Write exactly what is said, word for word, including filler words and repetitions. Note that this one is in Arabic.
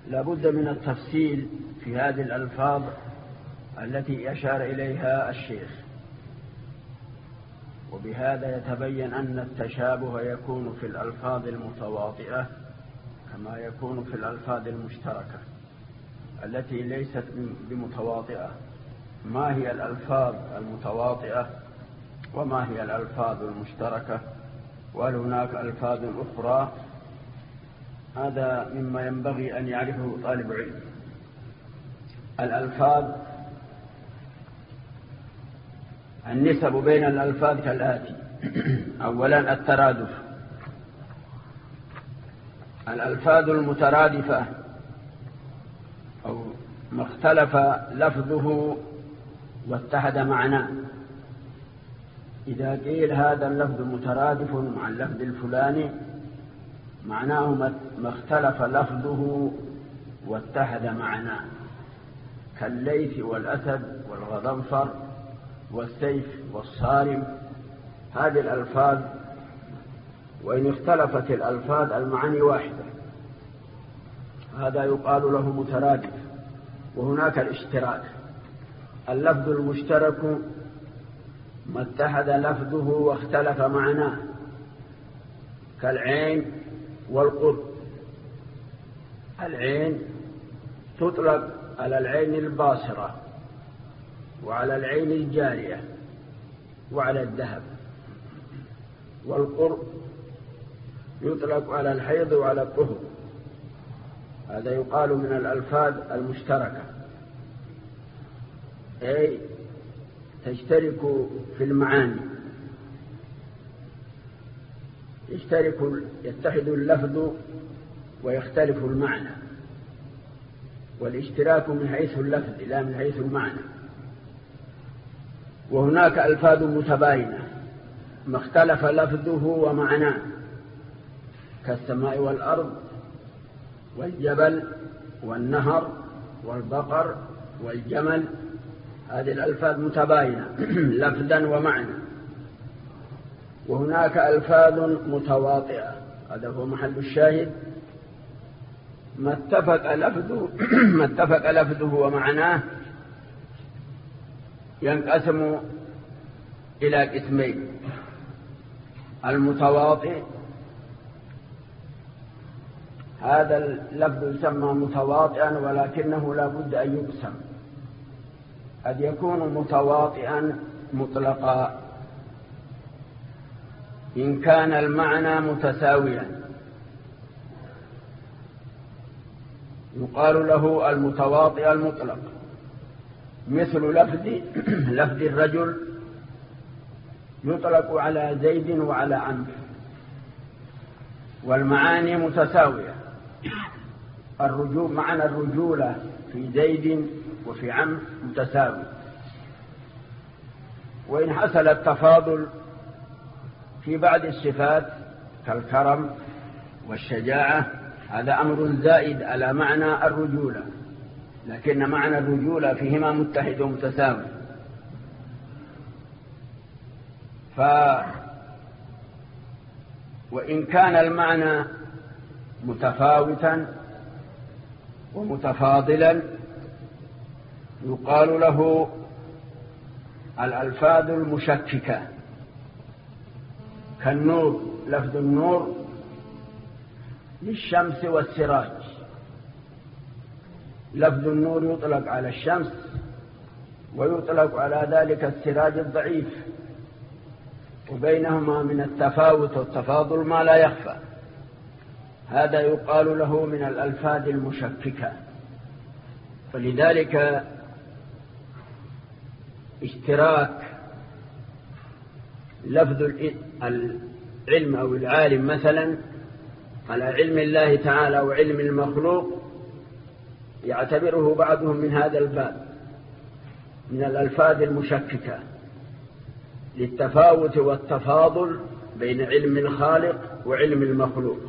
لابد من التفصيل في هذه الألفاظ التي أشار إليها الشيخ، وبهذا يتبين أن التشابه يكون في الألفاظ المتواطئة كما يكون في الألفاظ المشتركة التي ليست بمتواطئة. ما هي الألفاظ المتواطئة وما هي الألفاظ المشتركة، وهل هناك ألفاظ أخرى؟ هذا مما ينبغي أن يعرفه طالب علم. الألفاظ، النسب بين الألفاظ كالآتي: أولا الترادف. الألفاظ المترادفة أو ما اختلف لفظه واتحد معناه. إذا قيل هذا اللفظ مترادف مع اللفظ الفلاني معناه ما اختلف لفظه واتحد معناه، كالليث والأسد والغضنفر والسيف والصارم. هذه الألفاظ وإن اختلفت الألفاظ المعاني واحدة، هذا يقال له مترادف. وهناك الاشتراك، اللفظ المشترك ما اتحد لفظه واختلف معناه، كالعين والقرب. العين تطلق على العين الباصرة وعلى العين الجارية وعلى الذهب، والقرب يطلق على الحيض وعلى الطهر. هذا يقال من الألفاظ المشتركة، أي تشترك في المعاني، يشترك يتحد اللفظ ويختلف المعنى، والاشتراك من حيث اللفظ لا من حيث المعنى. وهناك ألفاظ متباينة ما اختلف لفظه ومعناه، كالسماء والأرض والجبل والنهر والبقر والجمل. هذه الألفاظ متباينة لفظا ومعنى. وهناك ألفاظ متواطئة، هذا هو محل الشاهد. ما اتفق لفظه ما اتفق لفظه ومعناه ينقسم إلى قسمين: المتواطئ، هذا اللفظ يسمى متواطئا ولكنه لا بد أن يقسم. قد يكون متواطئا مطلقا إن كان المعنى متساويا، يقال له المتواطئ المطلق، مثل لفظ لفظ الرجل يطلق على زيد وعلى عمرو والمعاني متساوية. الرجول معنى الرجولة في زيد وفي عمرو متساوي. وإن حصل التفاضل في بعض الصفات كالكرم والشجاعة، هذا أمر زائد على معنى الرجولة، لكن معنى الرجولة فيهما متحد ومتساوي. ف وإن كان المعنى متفاوتا ومتفاضلا يقال له الألفاظ المشككة، كالنور، لفظ النور للشمس والسراج. لفظ النور يطلق على الشمس ويطلق على ذلك السراج الضعيف، وبينهما من التفاوت والتفاضل ما لا يخفى. هذا يقال له من الألفاظ المشككة. فلذلك اشتراك لفظ العلم أو العالم مثلا على علم الله تعالى وعلم المخلوق يعتبره بعضهم من هذا الباب، من الألفاظ المشككة، للتفاوت والتفاضل بين علم الخالق وعلم المخلوق.